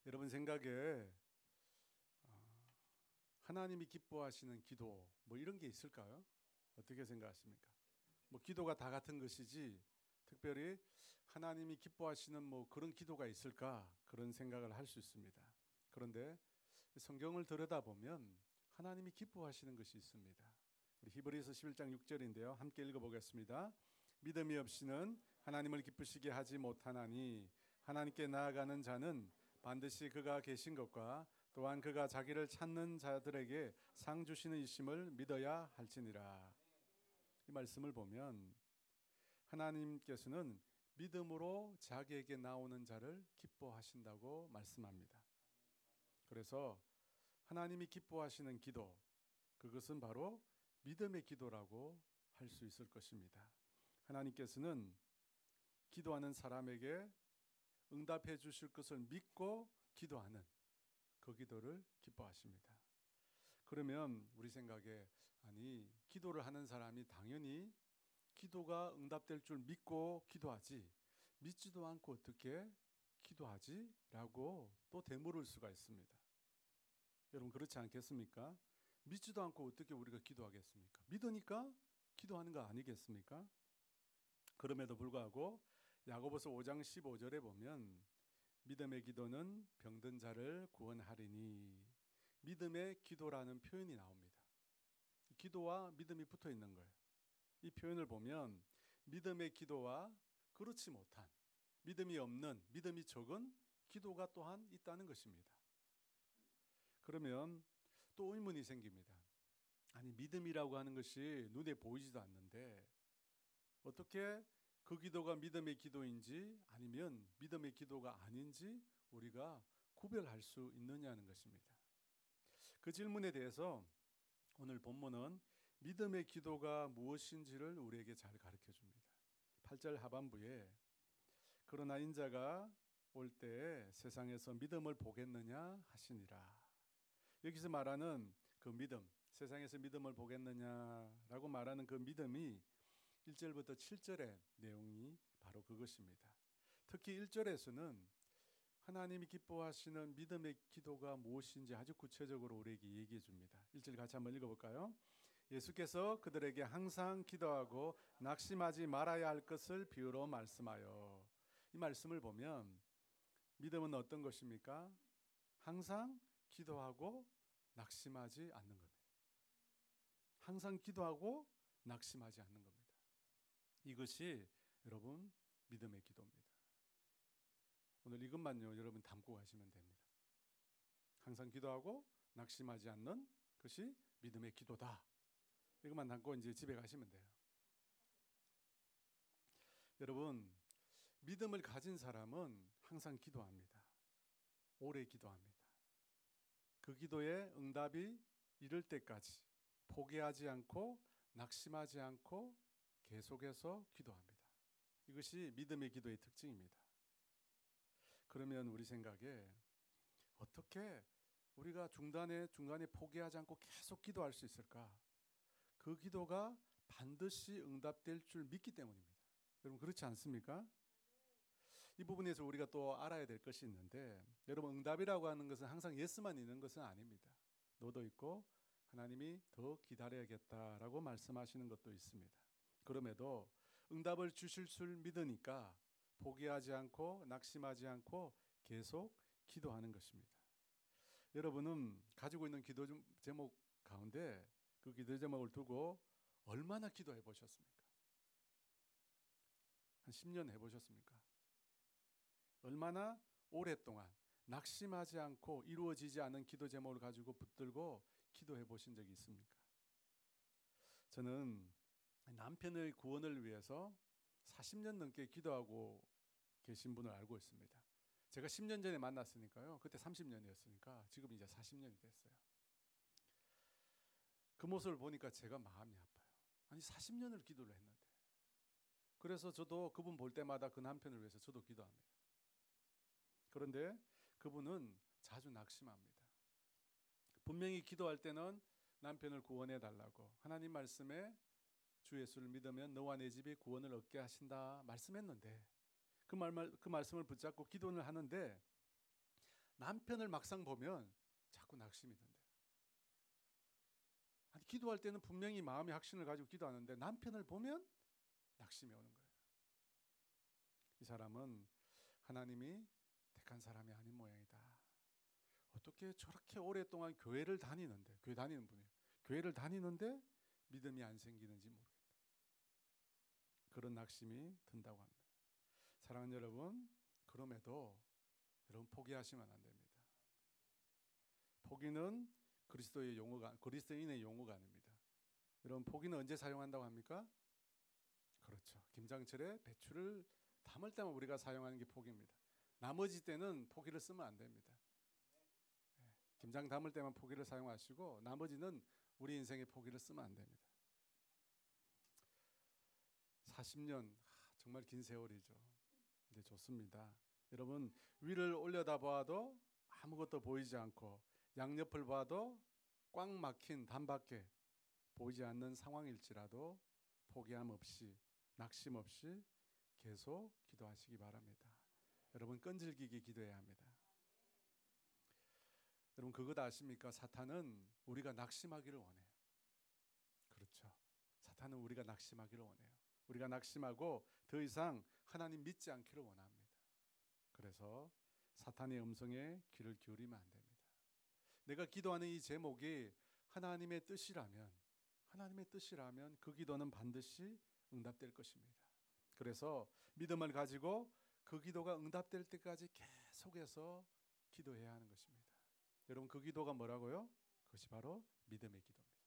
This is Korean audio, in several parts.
여러분 생각에 하나님이 기뻐하시는 기도 뭐 이런 게 있을까요? 어떻게 생각하십니까? 뭐 기도가 다 같은 것이지 특별히 하나님이 기뻐하시는 뭐 그런 기도가 있을까 그런 생각을 할 수 있습니다. 그런데 성경을 들여다보면 하나님이 기뻐하시는 것이 있습니다. 우리 히브리서 11장 6절인데요. 함께 읽어보겠습니다. 믿음이 없이는 하나님을 기쁘시게 하지 못하나니 하나님께 나아가는 자는 반드시 그가 계신 것과 또한 그가 자기를 찾는 자들에게 상 주시는 이심을 믿어야 할지니라. 이 말씀을 보면 하나님께서는 믿음으로 자기에게 나오는 자를 기뻐하신다고 말씀합니다. 그래서 하나님이 기뻐하시는 기도, 그것은 바로 믿음의 기도라고 할 수 있을 것입니다. 하나님께서는 기도하는 사람에게 응답해 주실 것을 믿고 기도하는 그 기도를 기뻐하십니다. 그러면 우리 생각에 아니 기도를 하는 사람이 당연히 기도가 응답될 줄 믿고 기도하지 믿지도 않고 어떻게 기도하지? 라고 또 되물을 수가 있습니다. 여러분 그렇지 않겠습니까? 믿지도 않고 어떻게 우리가 기도하겠습니까? 믿으니까 기도하는 거 아니겠습니까? 그럼에도 불구하고 야고보서 5장 15절에 보면 믿음의 기도는 병든 자를 구원하리니 믿음의 기도라는 표현이 나옵니다. 기도와 믿음이 붙어 있는 거예요. 이 표현을 보면 믿음의 기도와 그렇지 못한 믿음이 없는 믿음이 적은 기도가 또한 있다는 것입니다. 그러면 또 의문이 생깁니다. 아니 믿음이라고 하는 것이 눈에 보이지도 않는데 어떻게 그 기도가 믿음의 기도인지 아니면 믿음의 기도가 아닌지 우리가 구별할 수 있느냐는 것입니다. 그 질문에 대해서 오늘 본문은 믿음의 기도가 무엇인지를 우리에게 잘 가르쳐 줍니다. 8절 하반부에 그러나 인자가 올 때에 세상에서 믿음을 보겠느냐 하시니라. 여기서 말하는 그 믿음, 세상에서 믿음을 보겠느냐라고 말하는 그 믿음이 1절부터 7절의 내용이 바로 그것입니다. 특히 1절에서는 하나님이 기뻐하시는 믿음의 기도가 무엇인지 아주 구체적으로 우리에게 얘기해 줍니다. 1절 같이 한번 읽어볼까요? 예수께서 그들에게 항상 기도하고 낙심하지 말아야 할 것을 비유로 말씀하여. 이 말씀을 보면 믿음은 어떤 것입니까? 항상 기도하고 낙심하지 않는 겁니다. 항상 기도하고 낙심하지 않는 겁니다. 이것이 여러분 믿음의 기도입니다. 오늘 이것만요 여러분 담고 가시면 됩니다. 항상 기도하고 낙심하지 않는 것이 믿음의 기도다. 이것만 담고 이제 집에 가시면 돼요. 여러분 믿음을 가진 사람은 항상 기도합니다. 오래 기도합니다. 그 기도에 응답이 이를 때까지 포기하지 않고 낙심하지 않고 계속해서 기도합니다. 이것이 믿음의 기도의 특징입니다. 그러면 우리 생각에 어떻게 우리가 중간에 포기하지 않고 계속 기도할 수 있을까? 그 기도가 반드시 응답될 줄 믿기 때문입니다. 여러분 그렇지 않습니까? 이 부분에서 우리가 또 알아야 될 것이 있는데 여러분 응답이라고 하는 것은 항상 예스만 있는 것은 아닙니다. 노도 있고 하나님이 더 기다려야겠다라고 말씀하시는 것도 있습니다. 그럼에도 응답을 주실 줄 믿으니까 포기하지 않고 낙심하지 않고 계속 기도하는 것입니다. 여러분은 가지고 있는 기도 제목 가운데 그 기도 제목을 두고 얼마나 기도해 보셨습니까? 한 10년 해보셨습니까? 얼마나 오랫동안 낙심하지 않고 이루어지지 않은 기도 제목을 가지고 붙들고 기도해 보신 적이 있습니까? 저는 남편의 구원을 위해서 40년 넘게 기도하고 계신 분을 알고 있습니다. 제가 10년 전에 만났으니까요. 그때 30년이었으니까 지금 이제 40년이 됐어요. 그 모습을 보니까 제가 마음이 아파요. 아니 40년을 기도를 했는데. 그래서 저도 그분 볼 때마다 그 남편을 위해서 저도 기도합니다. 그런데 그분은 자주 낙심합니다. 분명히 기도할 때는 남편을 구원해 달라고 하나님 말씀에 주 예수를 믿으면 너와 내 집이 구원을 얻게 하신다 말씀했는데 그 말씀을 붙잡고 기도를 하는데 남편을 막상 보면 자꾸 낙심이 든대요. 아니, 기도할 때는 분명히 마음의 확신을 가지고 기도하는데 남편을 보면 낙심이 오는 거예요. 이 사람은 하나님이 택한 사람이 아닌 모양이다. 어떻게 저렇게 오랫동안 교회를 다니는데, 교회 다니는 분이에요. 교회를 다니는데 믿음이 안 생기는지 모르겠다. 그런 낙심이 든다고 합니다. 사랑하는 여러분, 그럼에도 여러분 포기하시면 안 됩니다. 포기는 그리스도인의 용어가 아닙니다. 여러분, 포기는 언제 사용한다고 합니까? 그렇죠. 김장철에 배추를 담을 때만 우리가 사용하는 게 포기입니다. 나머지 때는 포기를 쓰면 안 됩니다. 김장 담을 때만 포기를 사용하시고 나머지는 우리 인생의 포기를 쓰면 안 됩니다. 40년, 정말 긴 세월이죠. 근데 좋습니다. 여러분, 위를 올려다봐도 아무것도 보이지 않고 양옆을 봐도 꽉 막힌 담밖에 보이지 않는 상황일지라도 포기함 없이, 낙심 없이 계속 기도하시기 바랍니다. 여러분, 끈질기게 기도해야 합니다. 여러분, 그것 아십니까? 사탄은 우리가 낙심하기를 원해요. 그렇죠. 사탄은 우리가 낙심하기를 원해요. 우리가 낙심하고 더 이상 하나님 믿지 않기를 원합니다. 그래서 사탄의 음성에 귀를 기울이면 안 됩니다. 내가 기도하는 이 제목이 하나님의 뜻이라면 그 기도는 반드시 응답될 것입니다. 그래서 믿음을 가지고 그 기도가 응답될 때까지 계속해서 기도해야 하는 것입니다. 여러분, 그 기도가 뭐라고요? 그것이 바로 믿음의 기도입니다.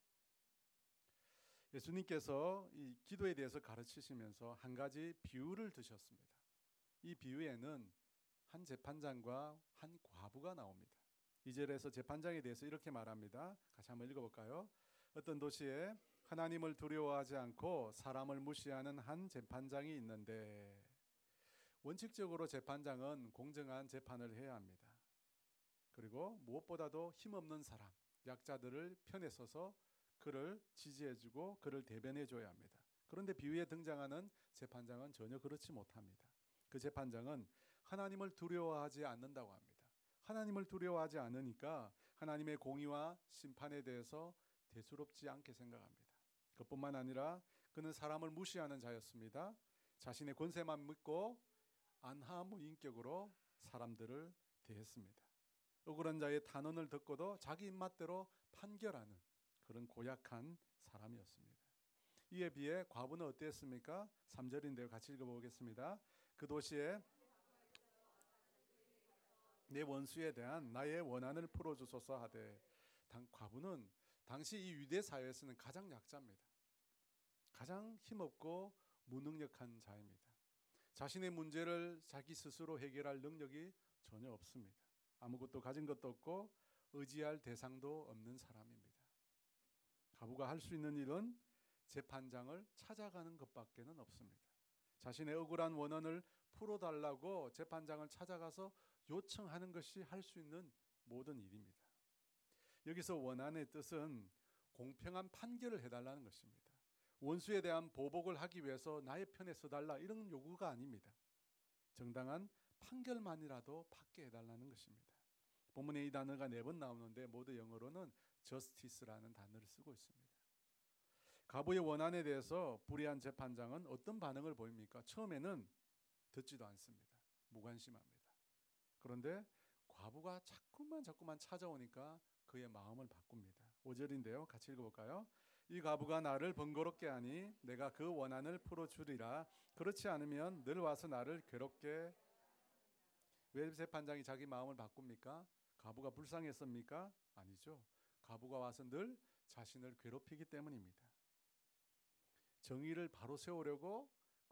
예수님께서 이 기도에 대해서 가르치시면서 한 가지 비유를 드셨습니다. 이 비유에는 한 재판장과 한 과부가 나옵니다. 2절에서 재판장에 대해서 이렇게 말합니다. 같이 한번 읽어볼까요? 어떤 도시에 하나님을 두려워하지 않고 사람을 무시하는 한 재판장이 있는데, 원칙적으로 재판장은 공정한 재판을 해야 합니다. 그리고 무엇보다도 힘없는 사람, 약자들을 편에 서서 그를 지지해주고 그를 대변해줘야 합니다. 그런데 비유에 등장하는 재판장은 전혀 그렇지 못합니다. 그 재판장은 하나님을 두려워하지 않는다고 합니다. 하나님을 두려워하지 않으니까 하나님의 공의와 심판에 대해서 대수롭지 않게 생각합니다. 그뿐만 아니라 그는 사람을 무시하는 자였습니다. 자신의 권세만 믿고 안하무인격으로 사람들을 대했습니다. 억울한 자의 탄원을 듣고도 자기 입맛대로 판결하는 그런 고약한 사람이었습니다. 이에 비해 과부는 어땠습니까? 3절인데요. 같이 읽어보겠습니다. 그 도시에 내 원수에 대한 나의 원한을 풀어주소서 하되, 과부는 당시 이 유대 사회에서는 가장 약자입니다. 가장 힘없고 무능력한 자입니다. 자신의 문제를 자기 스스로 해결할 능력이 전혀 없습니다. 아무것도 가진 것도 없고 의지할 대상도 없는 사람입니다. 과부가 할 수 있는 일은 재판장을 찾아가는 것밖에는 없습니다. 자신의 억울한 원한을 풀어달라고 재판장을 찾아가서 요청하는 것이 할 수 있는 모든 일입니다. 여기서 원한의 뜻은 공평한 판결을 해달라는 것입니다. 원수에 대한 보복을 하기 위해서 나의 편에 서달라, 이런 요구가 아닙니다. 정당한 판결만이라도 받게 해달라는 것입니다. 본문에 이 단어가 4번 나오는데 모두 영어로는 justice라는 단어를 쓰고 있습니다. 과부의 원한에 대해서 불의한 재판장은 어떤 반응을 보입니까? 처음에는 듣지도 않습니다. 무관심합니다. 그런데 과부가 자꾸만 찾아오니까 그의 마음을 바꿉니다. 5절인데요. 같이 읽어볼까요? 이 과부가 나를 번거롭게 하니 내가 그 원한을 풀어주리라. 그렇지 않으면 늘 와서 나를 괴롭게. 왜 재판장이 자기 마음을 바꿉니까? 과부가 불쌍했습니까? 아니죠. 과부가 와서 늘 자신을 괴롭히기 때문입니다. 정의를 바로 세우려고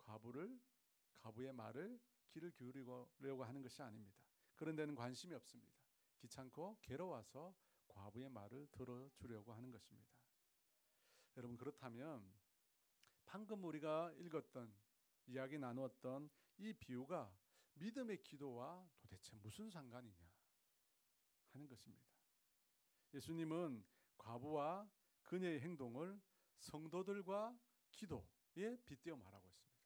과부의 말을 귀를 기울이려고 하는 것이 아닙니다. 그런 데는 관심이 없습니다. 귀찮고 괴로워서 과부의 말을 들어주려고 하는 것입니다. 여러분, 그렇다면 방금 우리가 읽었던, 이야기 나누었던 이 비유가 믿음의 기도와 도대체 무슨 상관이냐 하는 것입니다. 예수님은 과부와 그녀의 행동을 성도들과 기도에 빗대어 말하고 있습니다.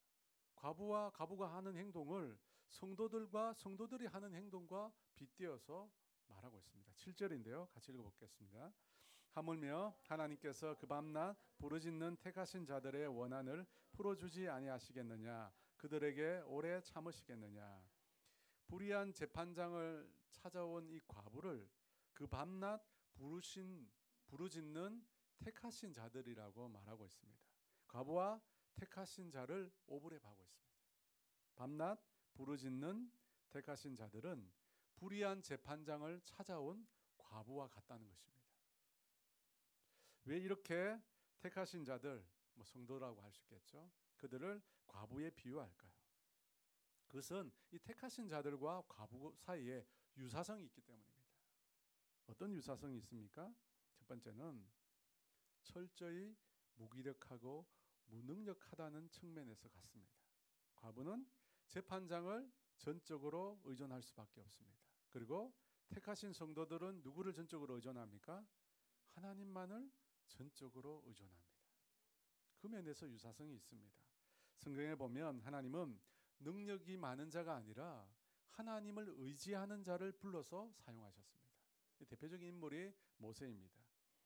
과부가 하는 행동을 성도들이 하는 행동과 빗대어서 말하고 있습니다. 7절인데요. 같이 읽어보겠습니다. 하물며 하나님께서 그 밤낮 부르짖는 택하신 자들의 원한을 풀어주지 아니하시겠느냐. 그들에게 오래 참으시겠느냐. 불의한 재판장을 찾아온 이 과부를 그 밤낮 부르짖는 택하신 자들이라고 말하고 있습니다. 과부와 택하신 자를 오브랩하고 있습니다. 밤낮 부르짖는 택하신 자들은 불의한 재판장을 찾아온 과부와 같다는 것입니다. 왜 이렇게 택하신 자들, 성도라고 할 수 있겠죠. 그들을 과부에 비유할까요? 그것은 이 택하신 자들과 과부 사이에 유사성이 있기 때문입니다. 어떤 유사성이 있습니까? 첫 번째는 철저히 무기력하고 무능력하다는 측면에서 같습니다. 과부는 재판장을 전적으로 의존할 수밖에 없습니다. 그리고 택하신 성도들은 누구를 전적으로 의존합니까? 하나님만을 전적으로 의존합니다. 그 면에서 유사성이 있습니다. 성경에 보면 하나님은 능력이 많은 자가 아니라 하나님을 의지하는 자를 불러서 사용하셨습니다. 대표적인 인물이 모세입니다.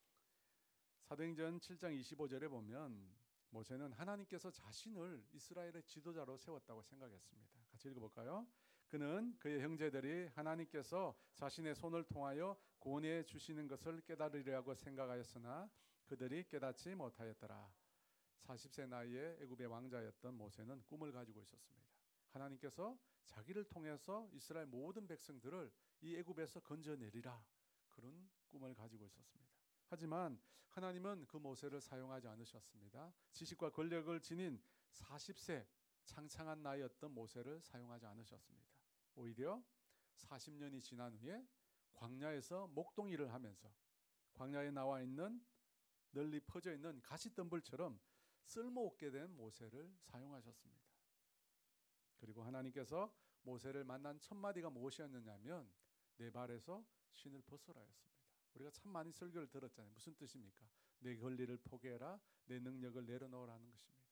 사도행전 7장 25절에 보면 모세는 하나님께서 자신을 이스라엘의 지도자로 세웠다고 생각했습니다. 같이 읽어볼까요? 그는 그의 형제들이 하나님께서 자신의 손을 통하여 구원해 주시는 것을 깨달으리라고 생각하였으나 그들이 깨닫지 못하였더라. 40세 나이에 애굽의 왕자였던 모세는 꿈을 가지고 있었습니다. 하나님께서 자기를 통해서 이스라엘 모든 백성들을 이 애굽에서 건져내리라, 그런 꿈을 가지고 있었습니다. 하지만 하나님은 그 모세를 사용하지 않으셨습니다. 지식과 권력을 지닌 40세 창창한 나이였던 모세를 사용하지 않으셨습니다. 오히려 40년이 지난 후에 광야에서 목동일을 하면서 광야에 나와 있는 널리 퍼져 있는 가시덤불처럼 쓸모없게 된 모세를 사용하셨습니다. 그리고 하나님께서 모세를 만난 첫 마디가 무엇이었느냐면 내 발에서 신을 벗으라였습니다. 우리가 참 많이 설교를 들었잖아요. 무슨 뜻입니까? 내 권리를 포기해라, 내 능력을 내려놓으라는 것입니다.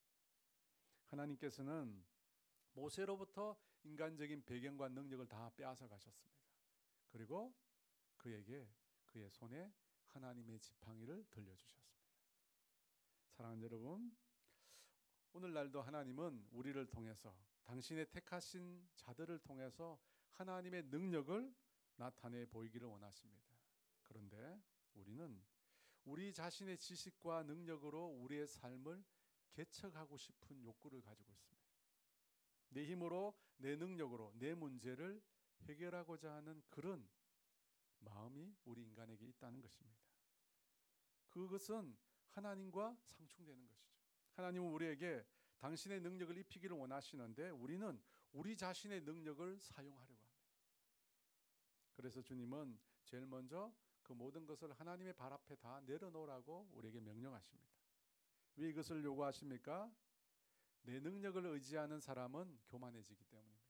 하나님께서는 모세로부터 인간적인 배경과 능력을 다 빼앗아 가셨습니다. 그리고 그에게 그의 손에 하나님의 지팡이를 들려주셨습니다. 사랑하는 여러분, 오늘날도 하나님은 우리를 통해서 당신의 택하신 자들을 통해서 하나님의 능력을 나타내 보이기를 원하십니다. 그런데 우리는 우리 자신의 지식과 능력으로 우리의 삶을 개척하고 싶은 욕구를 가지고 있습니다. 내 힘으로, 내 능력으로 내 문제를 해결하고자 하는 그런 마음이 우리 인간에게 있다는 것입니다. 그것은 하나님과 상충되는 것이죠. 하나님은 우리에게 당신의 능력을 입히기를 원하시는데 우리는 우리 자신의 능력을 사용하려고 합니다. 그래서 주님은 제일 먼저 그 모든 것을 하나님의 발 앞에 다 내려놓으라고 우리에게 명령하십니다. 왜 이것을 요구하십니까? 내 능력을 의지하는 사람은 교만해지기 때문입니다.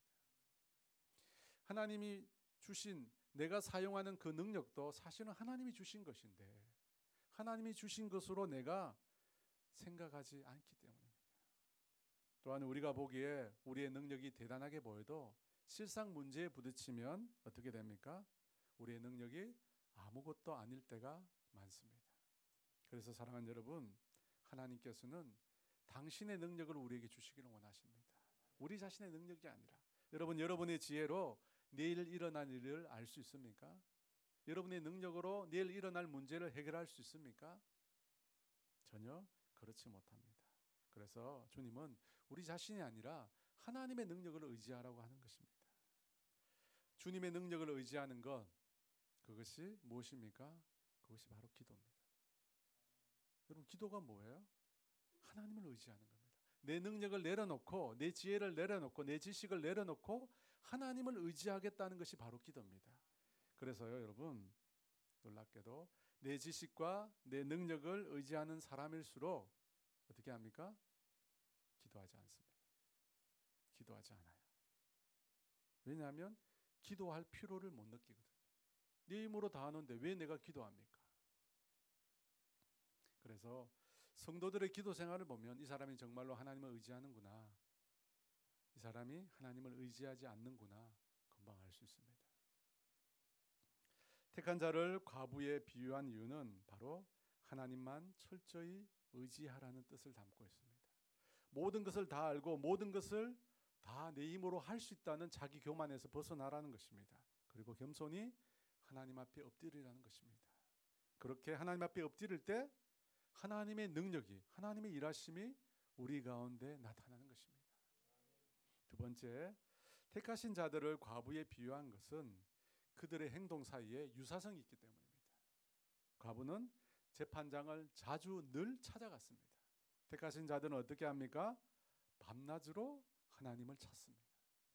하나님이 주신, 내가 사용하는 그 능력도 사실은 하나님이 주신 것인데 하나님이 주신 것으로 내가 생각하지 않기 때문입니다. 또한 우리가 보기에 우리의 능력이 대단하게 보여도 실상 문제에 부딪히면 어떻게 됩니까? 우리의 능력이 아무것도 아닐 때가 많습니다. 그래서 사랑하는 여러분, 하나님께서는 당신의 능력을 우리에게 주시기를 원하십니다. 우리 자신의 능력이 아니라. 여러분, 여러분의 지혜로 내일 일어날 일을 알 수 있습니까? 여러분의 능력으로 내일 일어날 문제를 해결할 수 있습니까? 전혀 그렇지 못합니다. 그래서 주님은 우리 자신이 아니라 하나님의 능력을 의지하라고 하는 것입니다. 주님의 능력을 의지하는 것, 그것이 무엇입니까? 그것이 바로 기도입니다. 여러분, 기도가 뭐예요? 하나님을 의지하는 겁니다. 내 능력을 내려놓고, 내 지혜를 내려놓고, 내 지식을 내려놓고 하나님을 의지하겠다는 것이 바로 기도입니다. 그래서요, 여러분, 놀랍게도 내 지식과 내 능력을 의지하는 사람일수록 어떻게 합니까? 기도하지 않습니다. 기도하지 않아요. 왜냐하면 기도할 필요를 못 느끼거든요. 내 힘으로 다 하는데 왜 내가 기도합니까? 그래서 성도들의 기도 생활을 보면 이 사람이 정말로 하나님을 의지하는구나, 이 사람이 하나님을 의지하지 않는구나 금방 알 수 있습니다. 택한 자를 과부에 비유한 이유는 바로 하나님만 철저히 의지하라는 뜻을 담고 있습니다. 모든 것을 다 알고 모든 것을 다 내 힘으로 할 수 있다는 자기 교만에서 벗어나라는 것입니다. 그리고 겸손히 하나님 앞에 엎드리라는 것입니다. 그렇게 하나님 앞에 엎드릴 때 하나님의 능력이, 하나님의 일하심이 우리 가운데 나타나는 것입니다. 두 번째, 택하신 자들을 과부에 비유한 것은 그들의 행동 사이에 유사성이 있기 때문입니다. 과부는 재판장을 자주 늘 찾아갔습니다. 택하신 자들은 어떻게 합니까? 밤낮으로 하나님을 찾습니다.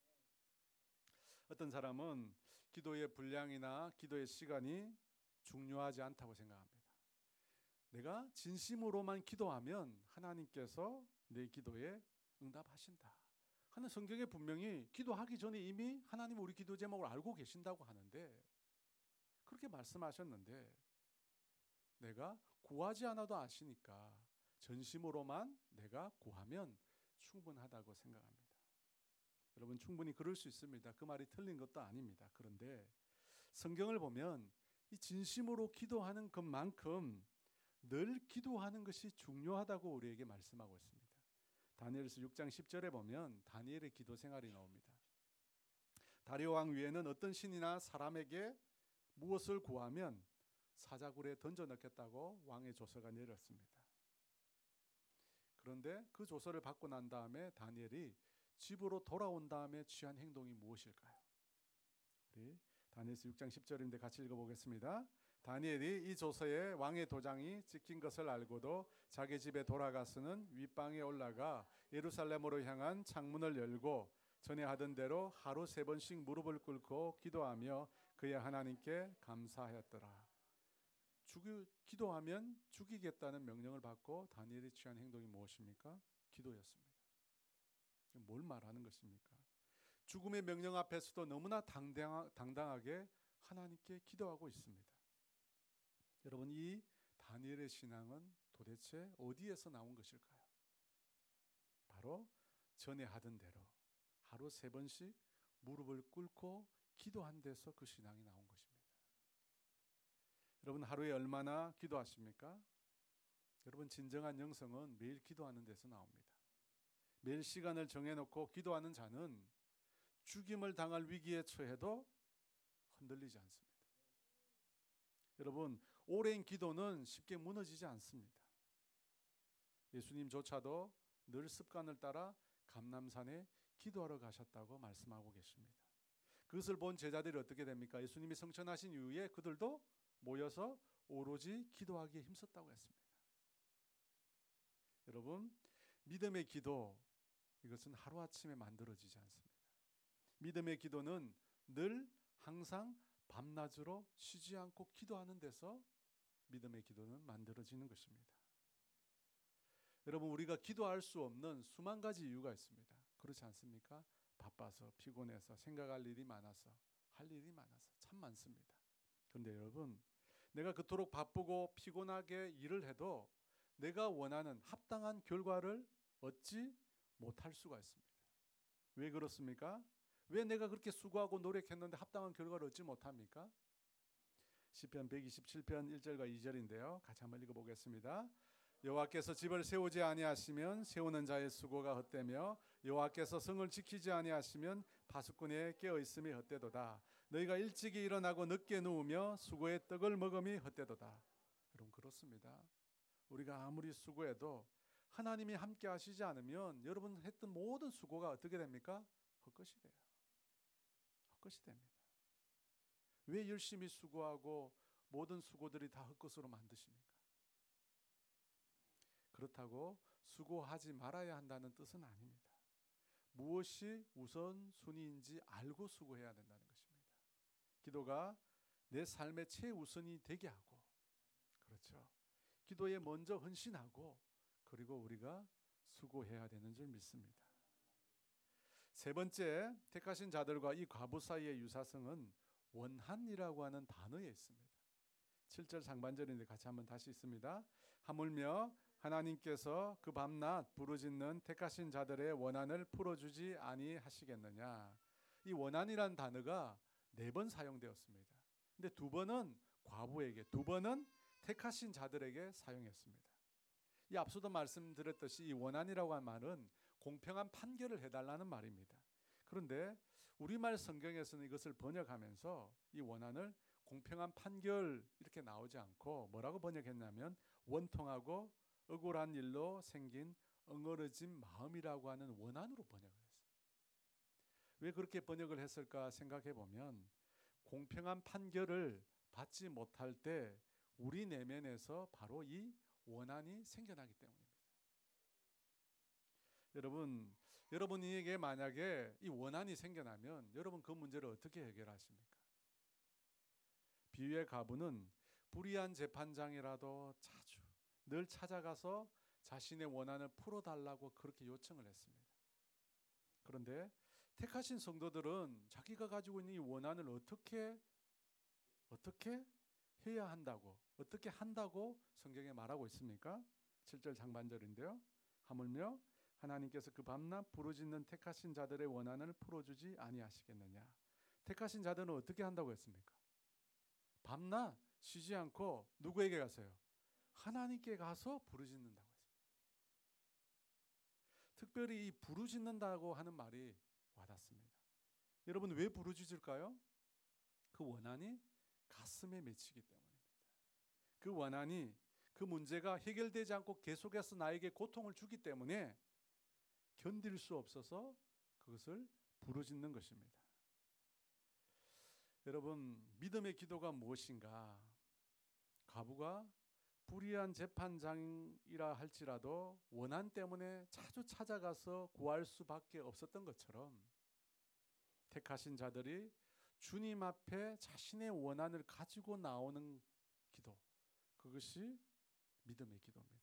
어떤 사람은 기도의 분량이나 기도의 시간이 중요하지 않다고 생각합니다. 내가 진심으로만 기도하면 하나님께서 내 기도에 응답하신다 하는 성경에 분명히 기도하기 전에 이미 하나님 우리 기도 제목을 알고 계신다고 하는데, 그렇게 말씀하셨는데 내가 구하지 않아도 아시니까 전심으로만 내가 구하면 충분하다고 생각합니다. 여러분, 충분히 그럴 수 있습니다. 그 말이 틀린 것도 아닙니다. 그런데 성경을 보면 이 진심으로 기도하는 것만큼 늘 기도하는 것이 중요하다고 우리에게 말씀하고 있습니다. 다니엘서 6장 10절에 보면 다니엘의 기도 생활이 나옵니다. 다리오 왕 위에는 어떤 신이나 사람에게 무엇을 구하면 사자굴에 던져 넣겠다고 왕의 조서가 내렸습니다. 그런데 그 조서를 받고 난 다음에 다니엘이 집으로 돌아온 다음에 취한 행동이 무엇일까요? 우리 다니엘서 6장 10절인데 같이 읽어보겠습니다. 다니엘이 이 조서에 왕의 도장이 찍힌 것을 알고도 자기 집에 돌아가서는 윗방에 올라가 예루살렘으로 향한 창문을 열고 전에 하던 대로 하루 3번씩 무릎을 꿇고 기도하며 그의 하나님께 감사하였더라. 기도하면 죽이겠다는 명령을 받고 다니엘이 취한 행동이 무엇입니까? 기도였습니다. 뭘 말하는 것입니까? 죽음의 명령 앞에서도 너무나 당당하게 하나님께 기도하고 있습니다. 여러분, 이 다니엘의 신앙은 도대체 어디에서 나온 것일까요? 바로 전에 하던 대로 하루 3번씩 무릎을 꿇고 기도한 데서 그 신앙이 나온 것입니다. 여러분, 하루에 얼마나 기도하십니까? 여러분, 진정한 영성은 매일 기도하는 데서 나옵니다. 매일 시간을 정해놓고 기도하는 자는 죽임을 당할 위기에 처해도 흔들리지 않습니다. 여러분, 오랜 기도는 쉽게 무너지지 않습니다. 예수님조차도 늘 습관을 따라 감람산에 기도하러 가셨다고 말씀하고 계십니다. 그것을 본 제자들이 어떻게 됩니까? 예수님이 성천하신 이후에 그들도 모여서 오로지 기도하기에 힘썼다고 했습니다. 여러분, 믿음의 기도, 이것은 하루아침에 만들어지지 않습니다. 믿음의 기도는 늘 항상 밤낮으로 쉬지 않고 기도하는 데서 믿음의 기도는 만들어지는 것입니다. 여러분, 우리가 기도할 수 없는 수만 가지 이유가 있습니다. 그렇지 않습니까? 바빠서, 피곤해서, 생각할 일이 많아서, 할 일이 많아서 참 많습니다. 그런데 여러분, 내가 그토록 바쁘고 피곤하게 일을 해도 내가 원하는 합당한 결과를 얻지 못할 수가 있습니다. 왜 그렇습니까? 왜 내가 그렇게 수고하고 노력했는데 합당한 결과를 얻지 못합니까? 시편 127편 1절과 2절인데요. 같이 한번 읽어보겠습니다. 여호와께서 집을 세우지 아니하시면 세우는 자의 수고가 헛되며 여호와께서 성을 지키지 아니하시면 파수꾼의 깨어있음이 헛되도다. 너희가 일찍이 일어나고 늦게 누우며 수고의 떡을 먹음이 헛되도다. 여러분, 그렇습니다. 우리가 아무리 수고해도 하나님이 함께 하시지 않으면 여러분 했던 모든 수고가 어떻게 됩니까? 헛것이 돼요. 헛것이 됩니다. 왜 열심히 수고하고 모든 수고들이 다 헛것으로 만드십니까? 그렇다고 수고하지 말아야 한다는 뜻은 아닙니다. 무엇이 우선순위인지 알고 수고해야 된다는 것입니다. 기도가 내 삶의 최우선이 되게 하고, 그렇죠, 기도에 먼저 헌신하고, 그리고 우리가 수고해야 되는 줄 믿습니다. 세 번째, 택하신 자들과 이 과부 사이의 유사성은 원한이라고 하는 단어에 있습니다. 7절 상반절인데 같이 한번 다시 있습니다. 하물며 하나님께서 그 밤낮 부르짖는 택하신 자들의 원한을 풀어주지 아니하시겠느냐. 이 원한이란 단어가 4번 사용되었습니다. 근데 두 번은 과부에게, 두 번은 택하신 자들에게 사용했습니다. 이 앞서도 말씀드렸듯이 이 원한이라고 한 말은 공평한 판결을 해달라는 말입니다. 그런데 우리말 성경에서는 이것을 번역하면서 이 원한을 공평한 판결 이렇게 나오지 않고 뭐라고 번역했냐면 원통하고 억울한 일로 생긴 엉어러진 마음이라고 하는 원한으로 번역을 했어요. 왜 그렇게 번역을 했을까 생각해 보면 공평한 판결을 받지 못할 때 우리 내면에서 바로 이 원한이 생겨나기 때문입니다. 여러분에게 만약에 이 원한이 생겨나면 여러분 그 문제를 어떻게 해결하십니까? 비유의 가부는 불의한 재판장이라도 자주 늘 찾아가서 자신의 원한을 풀어달라고 그렇게 요청을 했습니다. 그런데 택하신 성도들은 자기가 가지고 있는 이 원한을 어떻게 해야 한다고, 어떻게 한다고 성경에 말하고 있습니까? 7절 상반절인데요. 하물며 하나님께서 그 밤낮 부르짖는 택하신 자들의 원한을 풀어주지 아니하시겠느냐. 택하신 자들은 어떻게 한다고 했습니까? 밤낮 쉬지 않고 누구에게 가세요? 하나님께 가서 부르짖는다고 했습니다. 특별히 이 부르짖는다고 하는 말이 와닿습니다. 여러분 왜 부르짖을까요? 그 원한이 가슴에 맺히기 때문입니다. 그 원한이, 그 문제가 해결되지 않고 계속해서 나에게 고통을 주기 때문에 견딜 수 없어서 그것을 부르짖는 것입니다. 여러분, 믿음의 기도가 무엇인가? 가부가 불의한 재판장이라 할지라도 원한 때문에 자주 찾아가서 구할 수밖에 없었던 것처럼 택하신 자들이 주님 앞에 자신의 원한을 가지고 나오는 기도, 그것이 믿음의 기도입니다.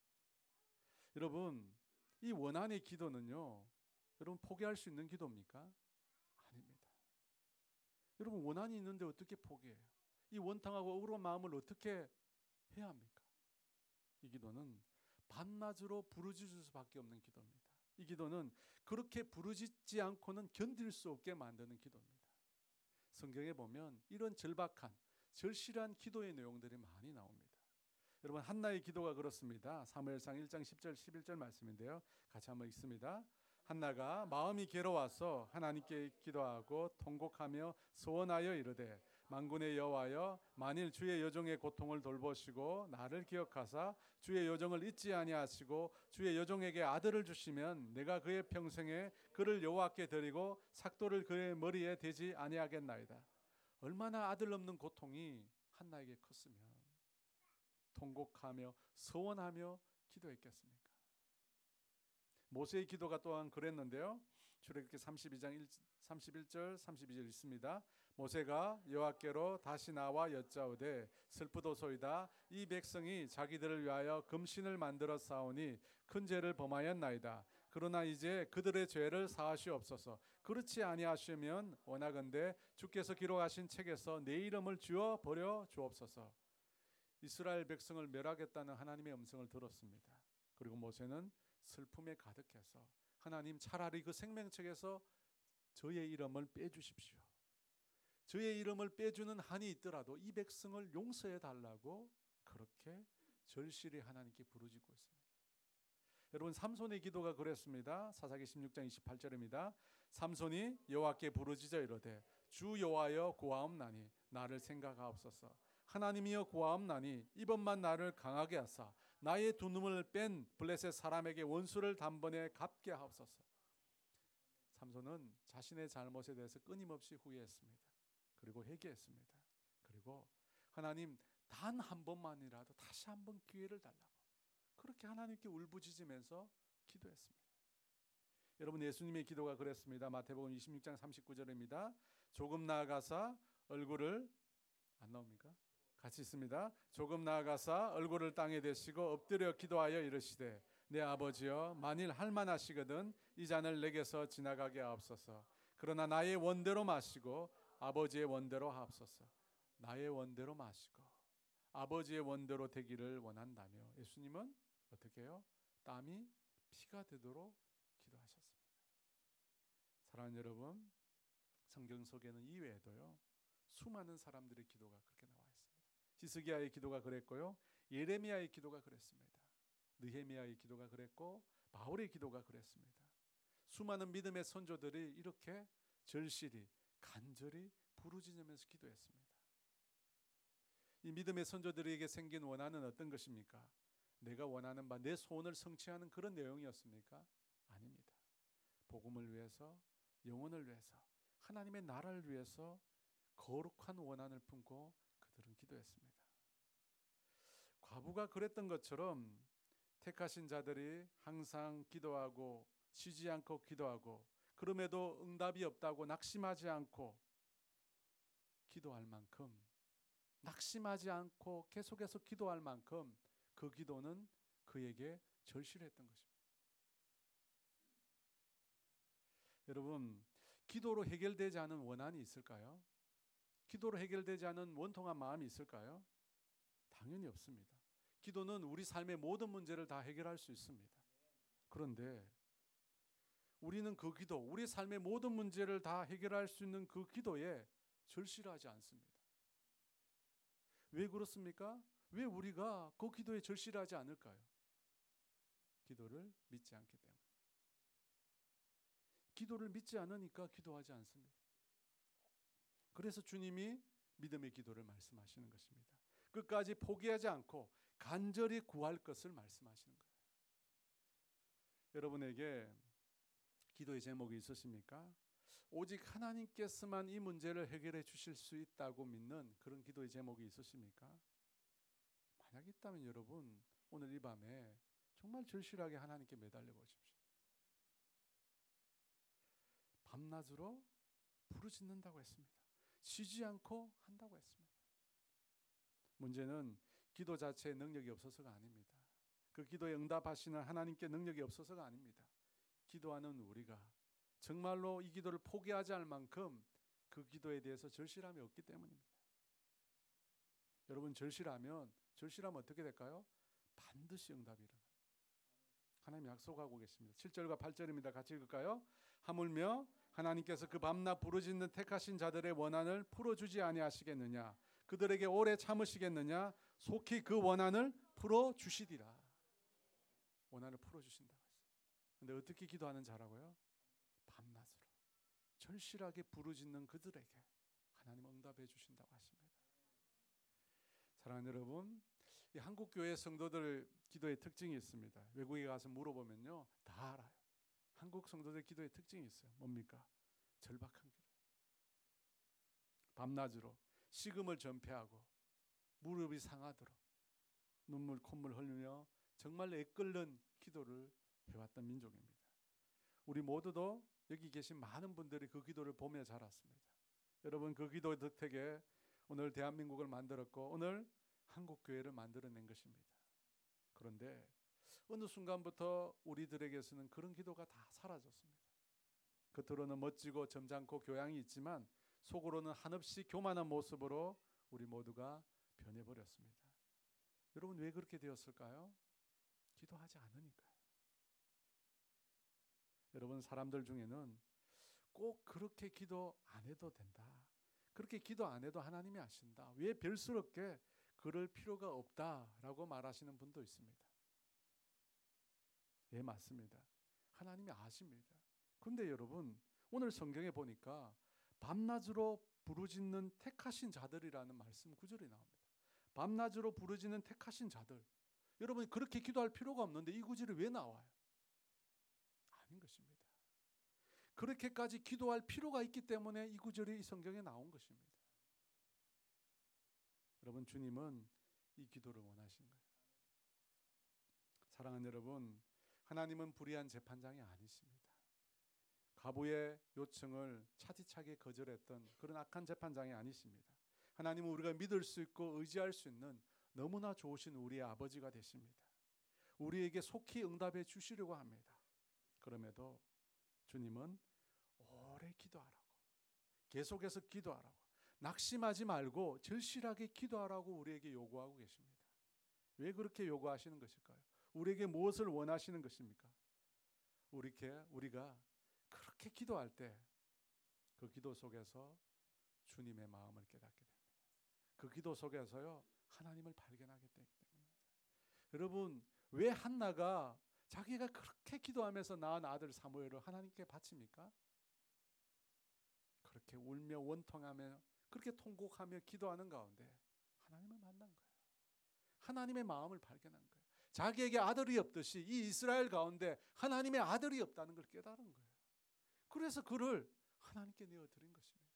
여러분, 이 원한의 기도는요, 여러분 포기할 수 있는 기도입니까? 아닙니다. 여러분 원한이 있는데 어떻게 포기해요? 이 원통하고 억울한 마음을 어떻게 해야 합니까? 이 기도는 밤낮으로 부르짖을 수밖에 없는 기도입니다. 이 기도는 그렇게 부르짖지 않고는 견딜 수 없게 만드는 기도입니다. 성경에 보면 이런 절박한, 절실한 기도의 내용들이 많이 나옵니다. 여러분 한나의 기도가 그렇습니다. 사무엘상 1장 10절 11절 말씀인데요. 같이 한번 읽습니다. 한나가 마음이 괴로워서 하나님께 기도하고 통곡하며 소원하여 이르되 만군의 여호와여 만일 주의 여종의 고통을 돌보시고 나를 기억하사 주의 여종을 잊지 아니하시고 주의 여종에게 아들을 주시면 내가 그의 평생에 그를 여호와께 드리고 삭도를 그의 머리에 대지 아니하겠나이다. 얼마나 아들 없는 고통이 한나에게 컸으면 통곡하며 소원하며 기도했겠습니까? 모세의 기도가 또한 그랬는데요. 출애굽기 32장 31절 32절 있습니다. 모세가 여호와께로 다시 나와 여짜오되 슬프도소이다. 이 백성이 자기들을 위하여 금신을 만들어 싸우니 큰 죄를 범하였나이다. 그러나 이제 그들의 죄를 사하시옵소서. 그렇지 아니하시면 원하건대 주께서 기록하신 책에서 내 이름을 지워 버려 주옵소서. 이스라엘 백성을 멸하겠다는 하나님의 음성을 들었습니다. 그리고 모세는 슬픔에 가득해서 하나님 차라리 그 생명책에서 저의 이름을 빼주십시오. 저의 이름을 빼주는 한이 있더라도 이 백성을 용서해 달라고 그렇게 절실히 하나님께 부르짖고 있습니다. 여러분 삼손의 기도가 그랬습니다. 사사기 16장 28절입니다. 삼손이 여호와께 부르짖어 이르되 주 여호와여 구하옵나니 나를 생각하옵소서. 하나님이여 구하옵나니 이번만 나를 강하게 하사 나의 두 눈을 뺀 블레셋 사람에게 원수를 단번에 갚게 하옵소서. 삼손은 자신의 잘못에 대해서 끊임없이 후회했습니다. 그리고 회개했습니다. 그리고 하나님 단 한 번만이라도 다시 한번 기회를 달라고 그렇게 하나님께 울부짖으면서 기도했습니다. 여러분 예수님의 기도가 그랬습니다. 마태복음 26장 39절입니다. 조금 나아가사 얼굴을 안 나옵니까? 같이 있습니다. 조금 나아가사 얼굴을 땅에 대시고 엎드려 기도하여 이르시되 내 아버지여 만일 할만하시거든 이 잔을 내게서 지나가게 하옵소서. 그러나 나의 원대로 마시고 아버지의 원대로 하옵소서. 나의 원대로 마시고 아버지의 원대로 되기를 원한다며 예수님은 어떻게 해요? 땀이 피가 되도록 기도하셨습니다. 사랑하는 여러분, 성경 속에는 이외에도요 수많은 사람들의 기도가 그렇게 나와 있습니다. 히스기야의 기도가 그랬고요. 예레미야의 기도가 그랬습니다. 느헤미야의 기도가 그랬고 바울의 기도가 그랬습니다. 수많은 믿음의 선조들이 이렇게 절실히 간절히 부르짖으면서 기도했습니다. 이 믿음의 선조들에게 생긴 원한은 어떤 것입니까? 내가 원하는 바 내 소원을 성취하는 그런 내용이었습니까? 아닙니다. 복음을 위해서, 영혼을 위해서, 하나님의 나라를 위해서 거룩한 원한을 품고 그들은 기도했습니다. 과부가 그랬던 것처럼 택하신 자들이 항상 기도하고 쉬지 않고 기도하고 그럼에도 응답이 없다고 낙심하지 않고 기도할 만큼, 낙심하지 않고 계속해서 기도할 만큼 그 기도는 그에게 절실했던 것입니다. 여러분, 기도로 해결되지 않은 원한이 있을까요? 기도로 해결되지 않은 원통한 마음이 있을까요? 당연히 없습니다. 기도는 우리 삶의 모든 문제를 다 해결할 수 있습니다. 그런데 우리는 그 기도, 우리 삶의 모든 문제를 다 해결할 수 있는 그 기도에 절실하지 않습니다. 왜 그렇습니까? 왜 우리가 그 기도에 절실하지 않을까요? 기도를 믿지 않기 때문에. 기도를 믿지 않으니까 기도하지 않습니다. 그래서 주님이 믿음의 기도를 말씀하시는 것입니다. 끝까지 포기하지 않고 간절히 구할 것을 말씀하시는 거예요. 여러분에게 기도의 제목이 있으십니까? 오직 하나님께서만 이 문제를 해결해 주실 수 있다고 믿는 그런 기도의 제목이 있으십니까? 만약 있다면 여러분, 오늘 이 밤에 정말 절실하게 하나님께 매달려 보십시오. 밤낮으로 부르짖는다고 했습니다. 쉬지 않고 한다고 했습니다. 문제는 기도 자체에 능력이 없어서가 아닙니다. 그 기도에 응답하시는 하나님께 능력이 없어서가 아닙니다. 기도하는 우리가 정말로 이 기도를 포기하지 않을 만큼 그 기도에 대해서 절실함이 없기 때문입니다. 여러분, 절실하면 어떻게 될까요? 반드시 응답이 일어납니다. 하나님 약속하고 계십니다. 7절과 8절입니다. 같이 읽을까요? 하물며 하나님께서 그 밤낮 부르짖는 택하신 자들의 원한을 풀어주지 아니하시겠느냐? 그들에게 오래 참으시겠느냐? 속히 그 원한을 풀어주시리라. 원한을 풀어주신다고 했어요. 그런데 어떻게 기도하는 자라고요? 밤낮으로 절실하게 부르짖는 그들에게 하나님 응답해 주신다고 하십니다. 사랑하는 여러분, 이 한국 교회 성도들 기도의 특징이 있습니다. 외국에 가서 물어보면요, 다 알아요. 한국 성도들 기도의 특징이 있어요. 뭡니까? 절박한 기도. 밤낮으로 식음을 전폐하고 무릎이 상하도록 눈물 콧물 흘리며 정말 애끓는 기도를 해왔던 민족입니다. 우리 모두도 여기 계신 많은 분들이 그 기도를 보며 자랐습니다. 여러분, 그 기도 덕택에 오늘 대한민국을 만들었고 오늘 한국교회를 만들어낸 것입니다. 그런데 어느 순간부터 우리들에게서는 그런 기도가 다 사라졌습니다. 겉으로는 멋지고 점잖고 교양이 있지만 속으로는 한없이 교만한 모습으로 우리 모두가 변해버렸습니다. 여러분, 왜 그렇게 되었을까요? 기도하지 않으니까요. 여러분, 사람들 중에는 꼭 그렇게 기도 안 해도 된다, 그렇게 기도 안 해도 하나님이 아신다, 왜 별스럽게 그럴 필요가 없다라고 말하시는 분도 있습니다. 예, 맞습니다. 하나님이 아십니다. 근데 여러분, 오늘 성경에 보니까 밤낮으로 부르짖는 택하신 자들이라는 말씀 구절이 나옵니다. 밤낮으로 부르짖는 택하신 자들. 여러분, 그렇게 기도할 필요가 없는데 이 구절이 왜 나와요? 아닌 것입니다. 그렇게까지 기도할 필요가 있기 때문에 이 구절이 이 성경에 나온 것입니다. 여러분, 주님은 이 기도를 원하신 거예요. 사랑하는 여러분, 하나님은 불의한 재판장이 아니십니다. 과부의 요청을 차디차게 거절했던 그런 악한 재판장이 아니십니다. 하나님은 우리가 믿을 수 있고 의지할 수 있는 너무나 좋으신 우리의 아버지가 되십니다. 우리에게 속히 응답해 주시려고 합니다. 그럼에도 주님은 오래 기도하라고, 계속해서 기도하라고, 낙심하지 말고 절실하게 기도하라고 우리에게 요구하고 계십니다. 왜 그렇게 요구하시는 것일까요? 우리에게 무엇을 원하시는 것입니까? 우리가 그렇게 기도할 때 그 기도 속에서 주님의 마음을 깨닫게 됩니다. 그 기도 속에서요 하나님을 발견하게 되기 때문입니다. 여러분, 왜 한나가 자기가 그렇게 기도하면서 낳은 아들 사무엘을 하나님께 바칩니까? 그렇게 울며 원통하며 그렇게 통곡하며 기도하는 가운데 하나님을 만난 거예요. 하나님의 마음을 발견한 거예요. 자기에게 아들이 없듯이 이 이스라엘 가운데 하나님의 아들이 없다는 걸 깨달은 거예요. 그래서 그를 하나님께 내어드린 것입니다.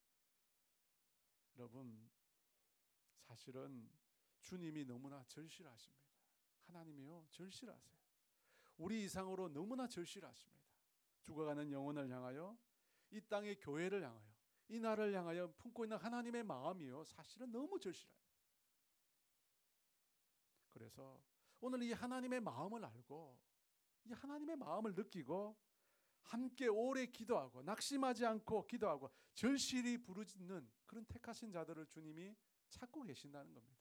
여러분, 사실은 주님이 너무나 절실하십니다. 하나님이요 절실하세요. 우리 이상으로 너무나 절실하십니다. 죽어가는 영혼을 향하여, 이 땅의 교회를 향하여, 이 나라를 향하여 품고 있는 하나님의 마음이요 사실은 너무 절실해요. 그래서 오늘 이 하나님의 마음을 알고 이 하나님의 마음을 느끼고 함께 오래 기도하고 낙심하지 않고 기도하고 절실히 부르짖는 그런 택하신 자들을 주님이 찾고 계신다는 겁니다.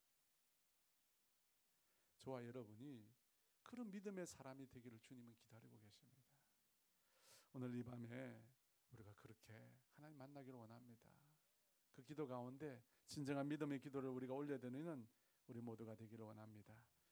저와 여러분이 그런 믿음의 사람이 되기를 주님은 기다리고 계십니다. 오늘 이 밤에 우리가 그렇게 하나님 만나기를 원합니다. 그 기도 가운데 진정한 믿음의 기도를 우리가 올려드리는 우리 모두가 되기를 원합니다.